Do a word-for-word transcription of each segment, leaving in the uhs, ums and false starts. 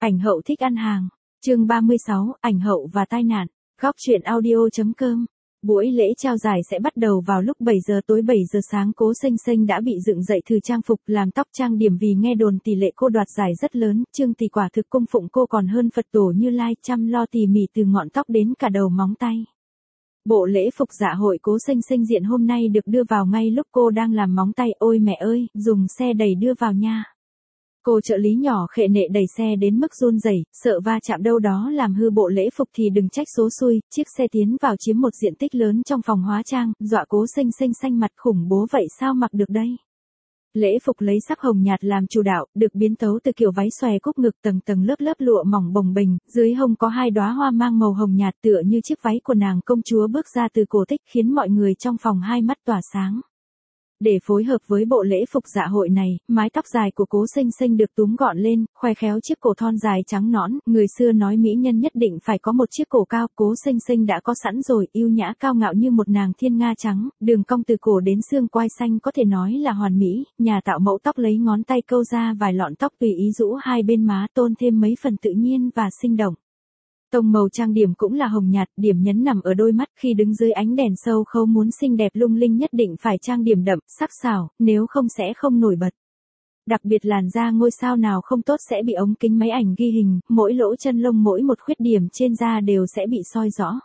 Ảnh hậu thích ăn hàng. Chương ba mươi sáu, ảnh hậu và tai nạn. Góc truyện audio.com. Buổi lễ trao giải sẽ bắt đầu vào lúc bảy giờ tối. Bảy giờ sáng Cố Xanh Xanh đã bị dựng dậy từ trang phục làm tóc trang điểm vì nghe đồn tỷ lệ cô đoạt giải rất lớn. Trương Tỷ quả thực cung phụng cô còn hơn Phật tổ Như Lai, chăm lo tỉ mỉ từ ngọn tóc đến cả đầu móng tay. Bộ lễ phục dạ hội Cố Xanh Xanh diện hôm nay được đưa vào ngay lúc cô đang làm móng tay. Ôi mẹ ơi, dùng xe đẩy đưa vào nha. Cô trợ lý nhỏ khệ nệ đẩy xe đến mức run rẩy, sợ va chạm đâu đó làm hư bộ lễ phục thì đừng trách số xui. Chiếc xe tiến vào chiếm một diện tích lớn trong phòng hóa trang, dọa Cố Xanh Xanh xanh mặt. Khủng bố vậy sao mặc được đây? Lễ phục lấy sắc hồng nhạt làm chủ đạo, được biến tấu từ kiểu váy xòe cúc ngực tầng tầng lớp lớp lụa mỏng bồng bềnh, dưới hông có hai đóa hoa mang màu hồng nhạt tựa như chiếc váy của nàng công chúa bước ra từ cổ tích, khiến mọi người trong phòng hai mắt tỏa sáng. Để phối hợp với bộ lễ phục dạ hội này, mái tóc dài của Cố Xanh Xanh được túm gọn lên, khoe khéo chiếc cổ thon dài trắng nõn. Người xưa nói mỹ nhân nhất định phải có một chiếc cổ cao, Cố Xanh Xanh đã có sẵn rồi, yêu nhã cao ngạo như một nàng thiên nga trắng, đường cong từ cổ đến xương quai xanh có thể nói là hoàn mỹ. Nhà tạo mẫu tóc lấy ngón tay câu ra vài lọn tóc tùy ý rũ hai bên má, tôn thêm mấy phần tự nhiên và sinh động. Tông màu trang điểm cũng là hồng nhạt, điểm nhấn nằm ở đôi mắt. Khi đứng dưới ánh đèn sâu khấu muốn xinh đẹp lung linh nhất định phải trang điểm đậm, sắc sảo, nếu không sẽ không nổi bật. Đặc biệt làn da ngôi sao nào không tốt sẽ bị ống kính máy ảnh ghi hình, mỗi lỗ chân lông mỗi một khuyết điểm trên da đều sẽ bị soi rõ.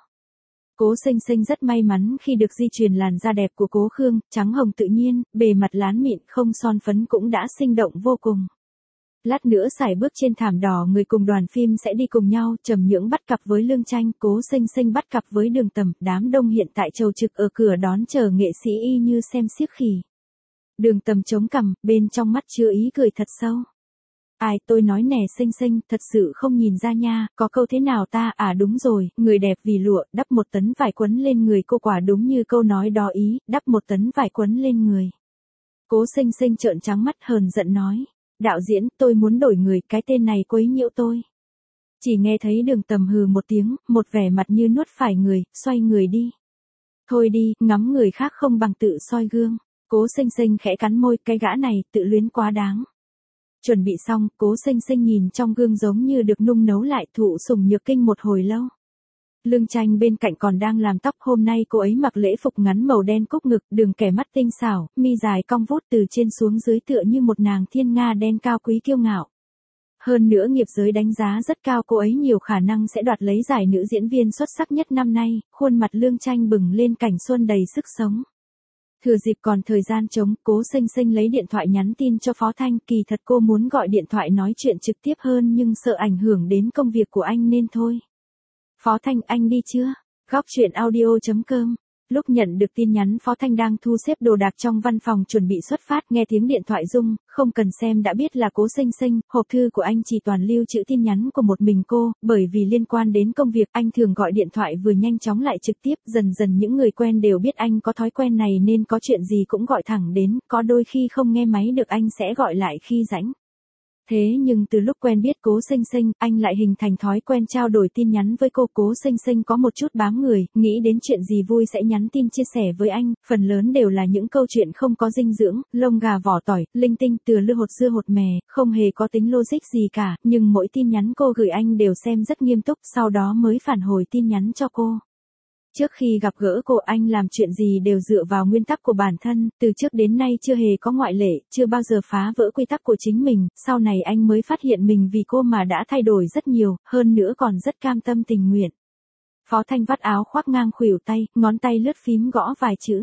Cố Xanh Xanh rất may mắn khi được di truyền làn da đẹp của Cố Khương, trắng hồng tự nhiên, bề mặt lán mịn không son phấn cũng đã sinh động vô cùng. Lát nữa sải bước trên thảm đỏ, người cùng đoàn phim sẽ đi cùng nhau. Trầm Nhưỡng bắt cặp với Lương Tranh, Cố Xanh Xanh bắt cặp với Đường Tầm. Đám đông hiện tại chầu trực ở cửa đón chờ nghệ sĩ y như xem xiếc khỉ. Đường Tầm chống cằm, bên trong mắt chứa ý cười thật sâu. Ai, tôi nói nè Xanh Xanh, thật sự không nhìn ra nha, có câu thế nào ta? À đúng rồi, người đẹp vì lụa, đắp một tấn vải quấn lên người cô, quả đúng như câu nói đó ý, đắp một tấn vải quấn lên người. Cố Xanh Xanh trợn trắng mắt hờn giận nói. Đạo diễn, tôi muốn đổi người, cái tên này quấy nhiễu tôi. Chỉ nghe thấy Đường Tầm hừ một tiếng, một vẻ mặt như nuốt phải người, xoay người đi. Thôi đi, ngắm người khác không bằng tự soi gương. Cố Xanh Xanh khẽ cắn môi, cái gã này, tự luyến quá đáng. Chuẩn bị xong, Cố Xanh Xanh nhìn trong gương giống như được nung nấu lại, thụ sủng nhược kinh một hồi lâu. Lương Tranh bên cạnh còn đang làm tóc, hôm nay cô ấy mặc lễ phục ngắn màu đen cúc ngực, đường kẻ mắt tinh xảo, mi dài cong vút từ trên xuống dưới tựa như một nàng thiên nga đen cao quý kiêu ngạo. Hơn nữa nghiệp giới đánh giá rất cao cô ấy nhiều khả năng sẽ đoạt lấy giải nữ diễn viên xuất sắc nhất năm nay. Khuôn mặt Lương Tranh bừng lên cảnh xuân đầy sức sống. Thừa dịp còn thời gian trống, Cố Xanh Xanh lấy điện thoại nhắn tin cho Phó Thanh. Kỳ thật cô muốn gọi điện thoại nói chuyện trực tiếp hơn nhưng sợ ảnh hưởng đến công việc của anh nên thôi. Phó Thanh, anh đi chưa? Góc truyện audio.com. Lúc nhận được tin nhắn, Phó Thanh đang thu xếp đồ đạc trong văn phòng chuẩn bị xuất phát, nghe tiếng điện thoại rung, không cần xem đã biết là Cố Xanh Xanh. Hộp thư của anh chỉ toàn lưu trữ tin nhắn của một mình cô, bởi vì liên quan đến công việc anh thường gọi điện thoại vừa nhanh chóng lại trực tiếp. Dần dần những người quen đều biết anh có thói quen này nên có chuyện gì cũng gọi thẳng đến, có đôi khi không nghe máy được anh sẽ gọi lại khi rảnh. Thế nhưng từ lúc quen biết Cố Xanh Xanh, anh lại hình thành thói quen trao đổi tin nhắn với cô. Cố Xanh Xanh có một chút bám người, nghĩ đến chuyện gì vui sẽ nhắn tin chia sẻ với anh, phần lớn đều là những câu chuyện không có dinh dưỡng, lông gà vỏ tỏi, linh tinh, tựa lư hột dưa hột mè, không hề có tính logic gì cả, nhưng mỗi tin nhắn cô gửi anh đều xem rất nghiêm túc, sau đó mới phản hồi tin nhắn cho cô. Trước khi gặp gỡ cô, anh làm chuyện gì đều dựa vào nguyên tắc của bản thân, từ trước đến nay chưa hề có ngoại lệ, chưa bao giờ phá vỡ quy tắc của chính mình. Sau này anh mới phát hiện mình vì cô mà đã thay đổi rất nhiều, hơn nữa còn rất cam tâm tình nguyện. Phó Thanh vắt áo khoác ngang khuỷu tay, ngón tay lướt phím gõ vài chữ.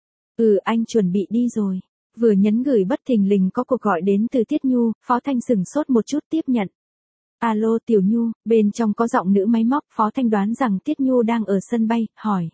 Ừ, anh chuẩn bị đi rồi. Vừa nhấn gửi bất thình lình có cuộc gọi đến từ Tiết Nhu. Phó Thanh sửng sốt một chút tiếp nhận. Alo Tiểu Nhu, bên trong có giọng nữ máy móc. Phó Thanh đoán rằng Tiết Nhu đang ở sân bay, hỏi.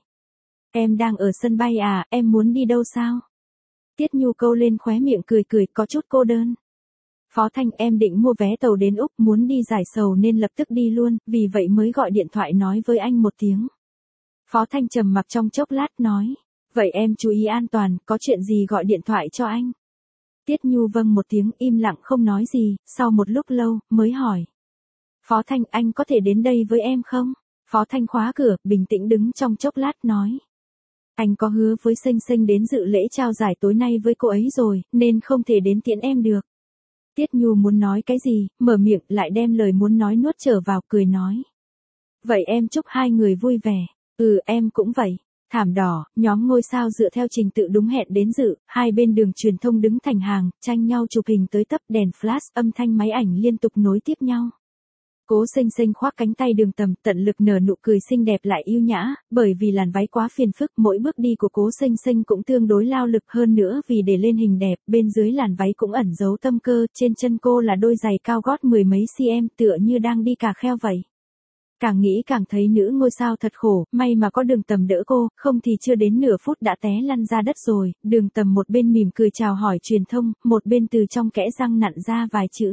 Em đang ở sân bay à, em muốn đi đâu sao? Tiết Nhu câu lên khóe miệng cười cười, có chút cô đơn. Phó Thanh, em định mua vé tàu đến Úc, muốn đi giải sầu nên lập tức đi luôn, vì vậy mới gọi điện thoại nói với anh một tiếng. Phó Thanh trầm mặc trong chốc lát nói. Vậy em chú ý an toàn, có chuyện gì gọi điện thoại cho anh. Tiết Nhu vâng một tiếng, im lặng không nói gì, sau một lúc lâu, mới hỏi. Phó Thanh, anh có thể đến đây với em không? Phó Thanh khóa cửa, bình tĩnh đứng trong chốc lát nói. Anh có hứa với Xanh Xanh đến dự lễ trao giải tối nay với cô ấy rồi, nên không thể đến tiễn em được. Tiết Nhu muốn nói cái gì, mở miệng lại đem lời muốn nói nuốt trở vào, cười nói. Vậy em chúc hai người vui vẻ. Ừ, em cũng vậy. Thảm đỏ, nhóm ngôi sao dựa theo trình tự đúng hẹn đến dự, hai bên đường truyền thông đứng thành hàng, tranh nhau chụp hình tới tấp, đèn flash, âm thanh máy ảnh liên tục nối tiếp nhau. Cố Sinh Sinh khoác cánh tay Đường Tầm, tận lực nở nụ cười xinh đẹp lại yêu nhã, bởi vì làn váy quá phiền phức, mỗi bước đi của Cố Sinh Sinh cũng tương đối lao lực, hơn nữa vì để lên hình đẹp, bên dưới làn váy cũng ẩn giấu tâm cơ, trên chân cô là đôi giày cao gót mười mấy cm, tựa như đang đi cà kheo vậy. Càng nghĩ càng thấy nữ ngôi sao thật khổ, may mà có Đường Tầm đỡ cô, không thì chưa đến nửa phút đã té lăn ra đất rồi. Đường Tầm một bên mỉm cười chào hỏi truyền thông, một bên từ trong kẽ răng nặn ra vài chữ.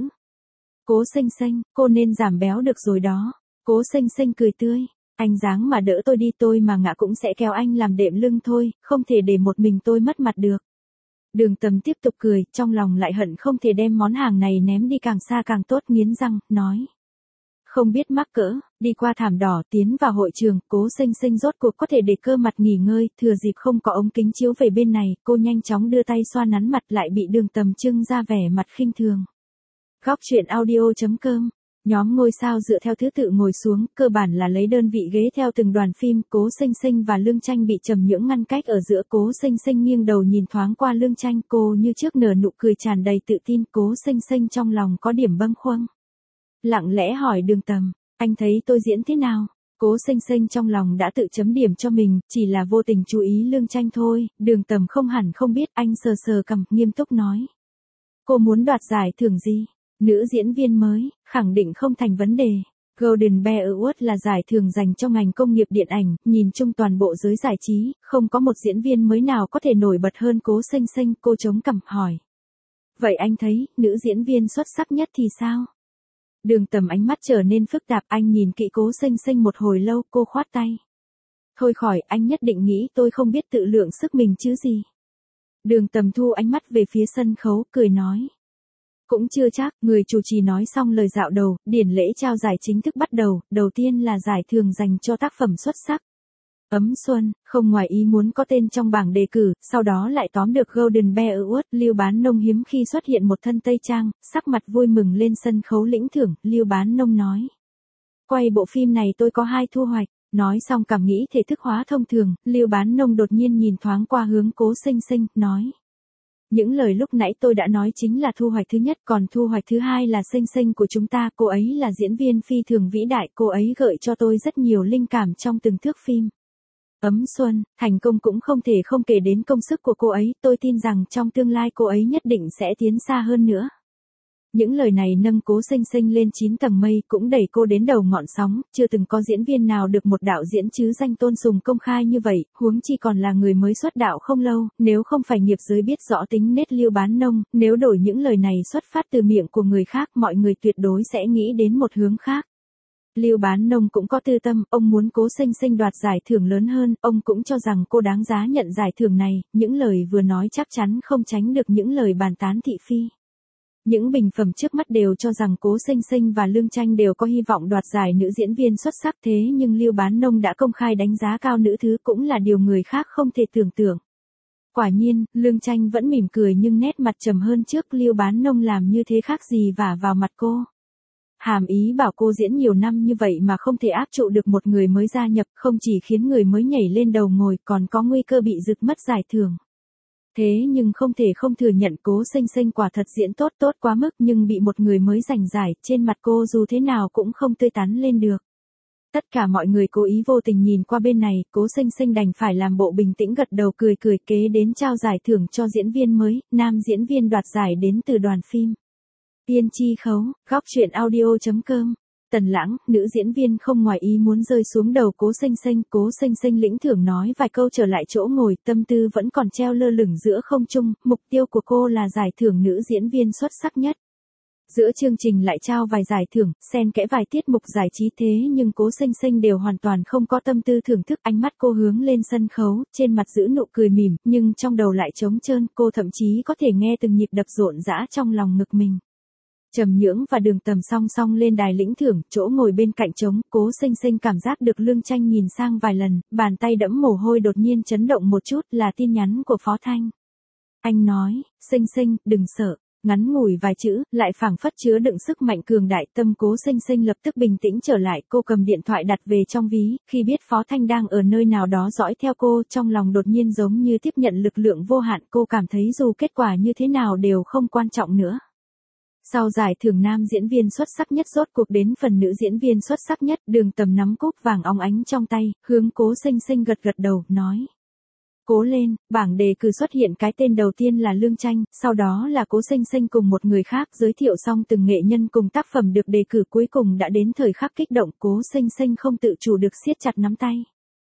Cố Sinh Sinh, cô nên giảm béo được rồi đó. Cố Sinh Sinh cười tươi, anh dáng mà đỡ tôi đi, tôi mà ngã cũng sẽ kéo anh làm đệm lưng thôi, không thể để một mình tôi mất mặt được. Đường Tầm tiếp tục cười, trong lòng lại hận không thể đem món hàng này ném đi càng xa càng tốt, nghiến răng, nói. Không biết mắc cỡ, đi qua thảm đỏ tiến vào hội trường, Cố Sinh Sinh rốt cuộc có thể để cơ mặt nghỉ ngơi, thừa dịp không có ống kính chiếu về bên này, cô nhanh chóng đưa tay xoa nắn mặt, lại bị Đường Tầm trưng ra vẻ mặt khinh thường. Góc truyện audio chấm com. Nhóm ngôi sao dựa theo thứ tự ngồi xuống, cơ bản là lấy đơn vị ghế theo từng đoàn phim, Cố Sinh Sinh và Lương Tranh bị Trầm Nhưỡng ngăn cách ở giữa. Cố Sinh Sinh nghiêng đầu nhìn thoáng qua Lương Tranh, cô như trước nở nụ cười tràn đầy tự tin, Cố Sinh Sinh trong lòng có điểm bâng khuâng. Lặng lẽ hỏi Đường Tầm, anh thấy tôi diễn thế nào? Cố Sinh Sinh trong lòng đã tự chấm điểm cho mình, chỉ là vô tình chú ý Lương Tranh thôi. Đường Tầm không hẳn không biết, anh sờ sờ cằm, nghiêm túc nói. Cô muốn đoạt giải thưởng gì? Nữ diễn viên mới, khẳng định không thành vấn đề. Golden Bear Award là giải thưởng dành cho ngành công nghiệp điện ảnh, nhìn chung toàn bộ giới giải trí, không có một diễn viên mới nào có thể nổi bật hơn Cố Sinh Sinh. Cô chống cằm hỏi. Vậy anh thấy, nữ diễn viên xuất sắc nhất thì sao? Đường Tầm ánh mắt trở nên phức tạp, anh nhìn kỹ Cố Sinh Sinh một hồi lâu, cô khoát tay. Thôi khỏi, anh nhất định nghĩ tôi không biết tự lượng sức mình chứ gì. Đường Tầm thu ánh mắt về phía sân khấu, cười nói. Cũng chưa chắc, người chủ trì nói xong lời dạo đầu, điển lễ trao giải chính thức bắt đầu, đầu tiên là giải thưởng dành cho tác phẩm xuất sắc. Ấm Xuân, không ngoài ý muốn có tên trong bảng đề cử, sau đó lại tóm được Golden Bear Award. Lưu Bán Nông hiếm khi xuất hiện một thân tây trang, sắc mặt vui mừng lên sân khấu lĩnh thưởng. Lưu Bán Nông nói. Quay bộ phim này tôi có hai thu hoạch. Nói xong cảm nghĩ thể thức hóa thông thường, Lưu Bán Nông đột nhiên nhìn thoáng qua hướng Cố Sinh Sinh, nói. Những lời lúc nãy tôi đã nói chính là thu hoạch thứ nhất, còn thu hoạch thứ hai là Sinh Sinh của chúng ta. Cô ấy là diễn viên phi thường vĩ đại, cô ấy gợi cho tôi rất nhiều linh cảm trong từng thước phim. Ấm Xuân, thành công cũng không thể không kể đến công sức của cô ấy, tôi tin rằng trong tương lai cô ấy nhất định sẽ tiến xa hơn nữa. Những lời này nâng Cố Sinh Sinh lên chín tầng mây, cũng đẩy cô đến đầu ngọn sóng, chưa từng có diễn viên nào được một đạo diễn chứ danh tôn sùng công khai như vậy, huống chi còn là người mới xuất đạo không lâu, nếu không phải nghiệp giới biết rõ tính nết Lưu Bán Nông, nếu đổi những lời này xuất phát từ miệng của người khác, mọi người tuyệt đối sẽ nghĩ đến một hướng khác. Lưu Bán Nông cũng có tư tâm, ông muốn Cố Sinh Sinh đoạt giải thưởng lớn hơn, ông cũng cho rằng cô đáng giá nhận giải thưởng này, những lời vừa nói chắc chắn không tránh được những lời bàn tán thị phi. Những bình phẩm trước mắt đều cho rằng Cố Sinh Sinh và Lương Tranh đều có hy vọng đoạt giải nữ diễn viên xuất sắc, thế nhưng Lưu Bán Nông đã công khai đánh giá cao nữ thứ, cũng là điều người khác không thể tưởng tượng. Quả nhiên, Lương Tranh vẫn mỉm cười nhưng nét mặt trầm hơn trước. Lưu Bán Nông làm như thế khác gì vả vào mặt cô. Hàm ý bảo cô diễn nhiều năm như vậy mà không thể áp trụ được một người mới gia nhập, không chỉ khiến người mới nhảy lên đầu ngồi, còn có nguy cơ bị giật mất giải thưởng. Thế nhưng không thể không thừa nhận Cố Sinh Sinh quả thật diễn tốt tốt quá mức, nhưng bị một người mới giành giải, trên mặt cô dù thế nào cũng không tươi tắn lên được. Tất cả mọi người cố ý vô tình nhìn qua bên này, Cố Sinh Sinh đành phải làm bộ bình tĩnh gật đầu cười cười. Kế đến trao giải thưởng cho diễn viên mới, nam diễn viên đoạt giải đến từ đoàn phim Tiên Tri Khấu. Góc truyện audio chấm com. Tần Lãng, nữ diễn viên không ngoài ý muốn rơi xuống đầu Cố Sinh Sinh. Cố Sinh Sinh lĩnh thưởng nói vài câu trở lại chỗ ngồi, tâm tư vẫn còn treo lơ lửng giữa không trung, mục tiêu của cô là giải thưởng nữ diễn viên xuất sắc nhất. Giữa chương trình lại trao vài giải thưởng, xen kẽ vài tiết mục giải trí, thế nhưng Cố Sinh Sinh đều hoàn toàn không có tâm tư thưởng thức, ánh mắt cô hướng lên sân khấu, trên mặt giữ nụ cười mỉm, nhưng trong đầu lại trống trơn, cô thậm chí có thể nghe từng nhịp đập rộn rã trong lòng ngực mình. Trầm Nhưỡng và Đường Tầm song song lên đài lĩnh thưởng, chỗ ngồi bên cạnh trống. Cố Sinh Sinh cảm giác được Lương Tranh nhìn sang vài lần, bàn tay đẫm mồ hôi đột nhiên chấn động một chút, là tin nhắn của Phó Thanh. Anh nói, Sinh Sinh, đừng sợ. ngắn ngủi vài chữ, lại phảng phất chứa đựng sức mạnh cường đại. Tâm Cố Sinh Sinh lập tức bình tĩnh trở lại, cô cầm điện thoại đặt về trong ví, khi biết Phó Thanh đang ở nơi nào đó dõi theo cô, trong lòng đột nhiên giống như tiếp nhận lực lượng vô hạn, cô cảm thấy dù kết quả như thế nào đều không quan trọng nữa. Sau giải thưởng nam diễn viên xuất sắc nhất rốt cuộc đến phần nữ diễn viên xuất sắc nhất, Đường Tầm nắm cúp vàng óng ánh trong tay, hướng Cố Sinh Sinh gật gật đầu, nói. Cố lên, bảng đề cử xuất hiện cái tên đầu tiên là Lương Tranh, sau đó là Cố Sinh Sinh cùng một người khác giới thiệu xong từng nghệ nhân cùng tác phẩm được đề cử, cuối cùng đã đến thời khắc kích động, Cố Sinh Sinh không tự chủ được siết chặt nắm tay.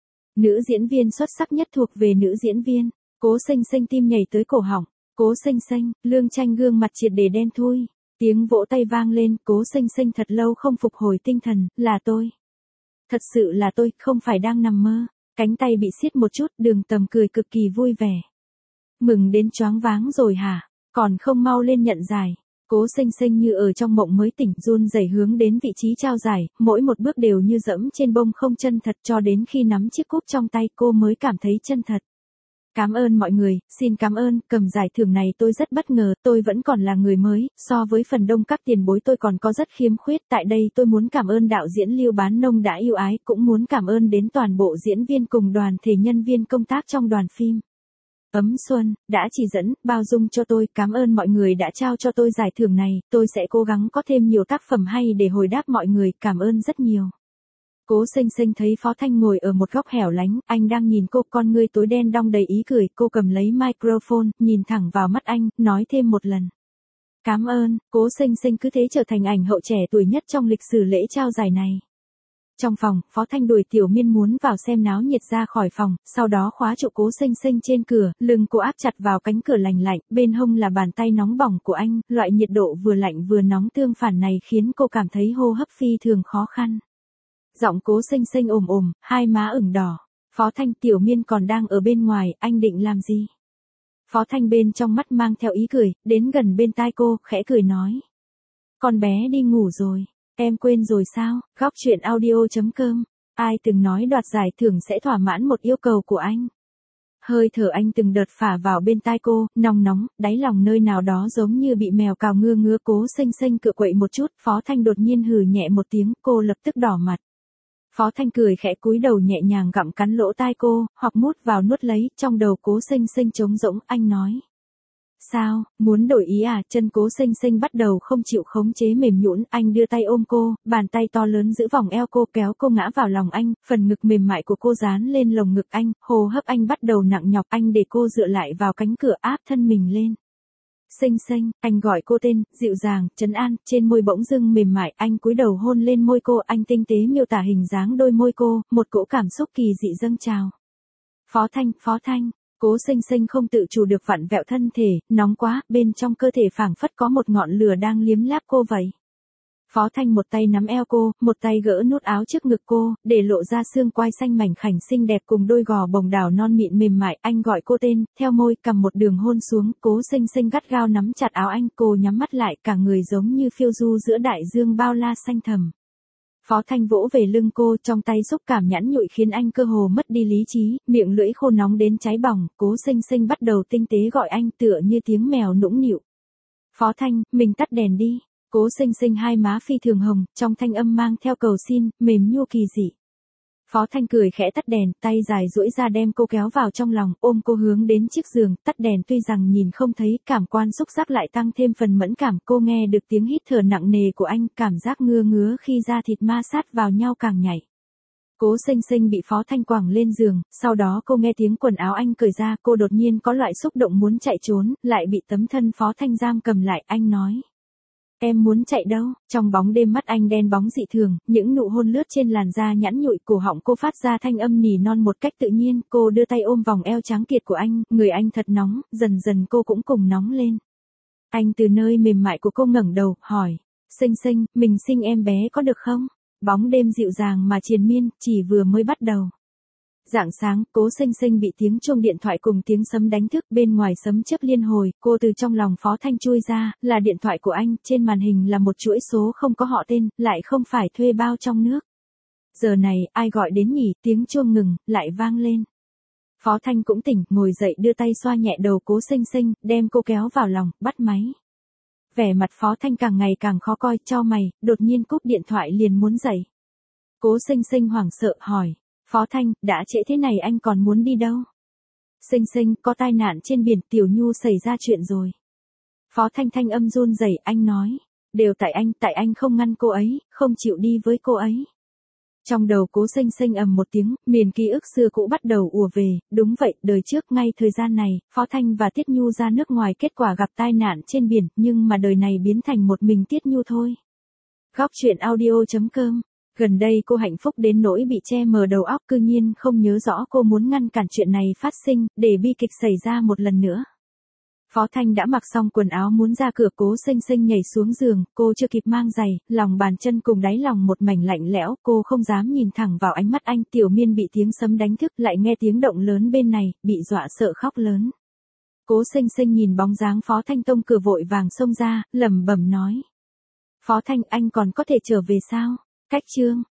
Nữ diễn viên xuất sắc nhất thuộc về nữ diễn viên, Cố Sinh Sinh tim nhảy tới cổ họng, Cố Sinh Sinh, Lương Tranh gương mặt triệt để đen thui. Tiếng vỗ tay vang lên, Cố Sinh Sinh thật lâu không phục hồi tinh thần, là tôi. Thật sự là tôi, không phải đang nằm mơ. Cánh tay bị siết một chút, Đường Tầm cười cực kỳ vui vẻ. Mừng đến choáng váng rồi hả? Còn không mau lên nhận giải. Cố Sinh Sinh như ở trong mộng mới tỉnh, run rẩy hướng đến vị trí trao giải, mỗi một bước đều như dẫm trên bông không chân thật, cho đến khi nắm chiếc cúp trong tay cô mới cảm thấy chân thật. Cảm ơn mọi người, xin cảm ơn, cầm giải thưởng này tôi rất bất ngờ, tôi vẫn còn là người mới, so với phần đông các tiền bối tôi còn có rất khiếm khuyết, tại đây tôi muốn cảm ơn đạo diễn Lưu Bán Nông đã yêu ái, cũng muốn cảm ơn đến toàn bộ diễn viên cùng đoàn thể nhân viên công tác trong đoàn phim. Ấm Xuân, đã chỉ dẫn, bao dung cho tôi, cảm ơn mọi người đã trao cho tôi giải thưởng này, tôi sẽ cố gắng có thêm nhiều tác phẩm hay để hồi đáp mọi người, cảm ơn rất nhiều. Cố Sinh Sinh thấy Phó Thanh ngồi ở một góc hẻo lánh, anh đang nhìn cô, con ngươi tối đen đong đầy ý cười, cô cầm lấy microphone, nhìn thẳng vào mắt anh, nói thêm một lần. Cảm ơn, Cố Sinh Sinh cứ thế trở thành ảnh hậu trẻ tuổi nhất trong lịch sử lễ trao giải này. Trong phòng, Phó Thanh đuổi Tiểu Miên muốn vào xem náo nhiệt ra khỏi phòng, sau đó khóa trụ Cố Sinh Sinh trên cửa, lưng cô áp chặt vào cánh cửa lành lạnh, bên hông là bàn tay nóng bỏng của anh, loại nhiệt độ vừa lạnh vừa nóng tương phản này khiến cô cảm thấy hô hấp phi thường khó khăn. Giọng Cố Sinh Sinh ồm ồm, hai má ửng đỏ. Phó Thanh, Tiểu Miên còn đang ở bên ngoài, anh định làm gì? Phó Thanh bên trong mắt mang theo ý cười, đến gần bên tai cô, khẽ cười nói. Con bé đi ngủ rồi, em quên rồi sao? Góc truyện audio chấm com, ai từng nói đoạt giải thưởng sẽ thỏa mãn một yêu cầu của anh? Hơi thở anh từng đợt phả vào bên tai cô, nóng nóng, đáy lòng nơi nào đó giống như bị mèo cào ngưa ngứa. Cố Sinh Sinh cựa quậy một chút, Phó Thanh đột nhiên hừ nhẹ một tiếng, cô lập tức đỏ mặt. Phó Thanh cười khẽ cúi đầu nhẹ nhàng gặm cắn lỗ tai cô, hoặc mút vào nuốt lấy, trong đầu Cố Sinh Sinh trống rỗng, anh nói. Sao, muốn đổi ý à? Chân Cố Sinh Sinh bắt đầu không chịu khống chế mềm nhũn, anh đưa tay ôm cô, bàn tay to lớn giữ vòng eo cô, kéo cô ngã vào lòng anh, phần ngực mềm mại của cô dán lên lồng ngực anh, hô hấp anh bắt đầu nặng nhọc, anh để cô dựa lại vào cánh cửa, áp thân mình lên. Sinh Sinh, anh gọi cô tên, dịu dàng, trấn an, trên môi bỗng dưng mềm mại, anh cúi đầu hôn lên môi cô, anh tinh tế miêu tả hình dáng đôi môi cô, một cỗ cảm xúc kỳ dị dâng trào. Phó Thanh, Phó Thanh, Cố Sinh Sinh không tự chủ được vặn vẹo thân thể, nóng quá, bên trong cơ thể phảng phất có một ngọn lửa đang liếm láp cô vậy. Phó Thanh một tay nắm eo cô, một tay gỡ nút áo trước ngực cô, để lộ ra xương quai xanh mảnh khảnh xinh đẹp cùng đôi gò bồng đảo non mịn mềm mại, anh gọi cô tên, theo môi cầm một đường hôn xuống, Cố Sinh Sinh gắt gao nắm chặt áo anh, cô nhắm mắt lại, cả người giống như phiêu du giữa đại dương bao la xanh thẳm. Phó Thanh vỗ về lưng cô, trong tay xúc cảm nhẵn nhụi khiến anh cơ hồ mất đi lý trí, miệng lưỡi khô nóng đến cháy bỏng, Cố Sinh Sinh bắt đầu tinh tế gọi anh tựa như tiếng mèo nũng nịu. Phó Thanh, mình tắt đèn đi. Cố Sinh Sinh hai má phi thường hồng, trong thanh âm mang theo cầu xin, mềm nhu kỳ dị. Phó Thanh cười khẽ tắt đèn, tay dài duỗi ra đem cô kéo vào trong lòng, ôm cô hướng đến chiếc giường, tắt đèn tuy rằng nhìn không thấy, cảm quan xúc giác lại tăng thêm phần mẫn cảm, cô nghe được tiếng hít thở nặng nề của anh, cảm giác ngứa ngứa khi da thịt ma sát vào nhau càng nhạy. Cố Sinh Sinh bị Phó Thanh quẳng lên giường, sau đó cô nghe tiếng quần áo anh cởi ra, cô đột nhiên có loại xúc động muốn chạy trốn, lại bị tấm thân Phó Thanh giam cầm lại, anh nói. Em muốn chạy đâu? Trong bóng đêm mắt anh đen bóng dị thường, những nụ hôn lướt trên làn da nhẵn nhụi, cổ họng cô phát ra thanh âm nỉ non một cách tự nhiên, cô đưa tay ôm vòng eo trắng kiệt của anh, người anh thật nóng, dần dần cô cũng cùng nóng lên. Anh từ nơi mềm mại của cô ngẩng đầu, hỏi, Sinh Sinh, mình sinh em bé có được không? Bóng đêm dịu dàng mà triền miên, chỉ vừa mới bắt đầu. Rạng sáng, Cố Sinh Sinh bị tiếng chuông điện thoại cùng tiếng sấm đánh thức, bên ngoài sấm chớp liên hồi, cô từ trong lòng Phó Thanh chui ra, là điện thoại của anh, trên màn hình là một chuỗi số không có họ tên, lại không phải thuê bao trong nước. Giờ này, ai gọi đến nhỉ? Tiếng chuông ngừng, lại vang lên. Phó Thanh cũng tỉnh, ngồi dậy đưa tay xoa nhẹ đầu Cố Sinh Sinh, đem cô kéo vào lòng, bắt máy. Vẻ mặt Phó Thanh càng ngày càng khó coi, chau mày, đột nhiên cúp điện thoại liền muốn dậy. Cố Sinh Sinh hoảng sợ hỏi, Phó Thanh, đã trễ thế này anh còn muốn đi đâu? Sinh Sinh, có tai nạn trên biển, Tiểu Nhu xảy ra chuyện rồi. Phó Thanh thanh âm run rẩy, anh nói, đều tại anh, tại anh không ngăn cô ấy, không chịu đi với cô ấy. Trong đầu Cố Sinh Sinh ầm một tiếng, miền ký ức xưa cũ bắt đầu ùa về, đúng vậy, đời trước ngay thời gian này, Phó Thanh và Tiết Nhu ra nước ngoài kết quả gặp tai nạn trên biển, nhưng mà đời này biến thành một mình Tiết Nhu thôi. Góc truyện audio chấm com. Gần đây cô hạnh phúc đến nỗi bị che mờ đầu óc, cư nhiên không nhớ rõ cô muốn ngăn cản chuyện này phát sinh, để bi kịch xảy ra một lần nữa. Phó Thanh đã mặc xong quần áo muốn ra cửa, Cố Sinh Sinh nhảy xuống giường, cô chưa kịp mang giày, lòng bàn chân cùng đáy lòng một mảnh lạnh lẽo, cô không dám nhìn thẳng vào ánh mắt anh. Tiểu Miên bị tiếng sấm đánh thức, lại nghe tiếng động lớn bên này, bị dọa sợ khóc lớn. Cố Sinh Sinh nhìn bóng dáng Phó Thanh tông cửa vội vàng xông ra, lẩm bẩm nói. Phó Thanh, anh còn có thể trở về sao? Cách chương.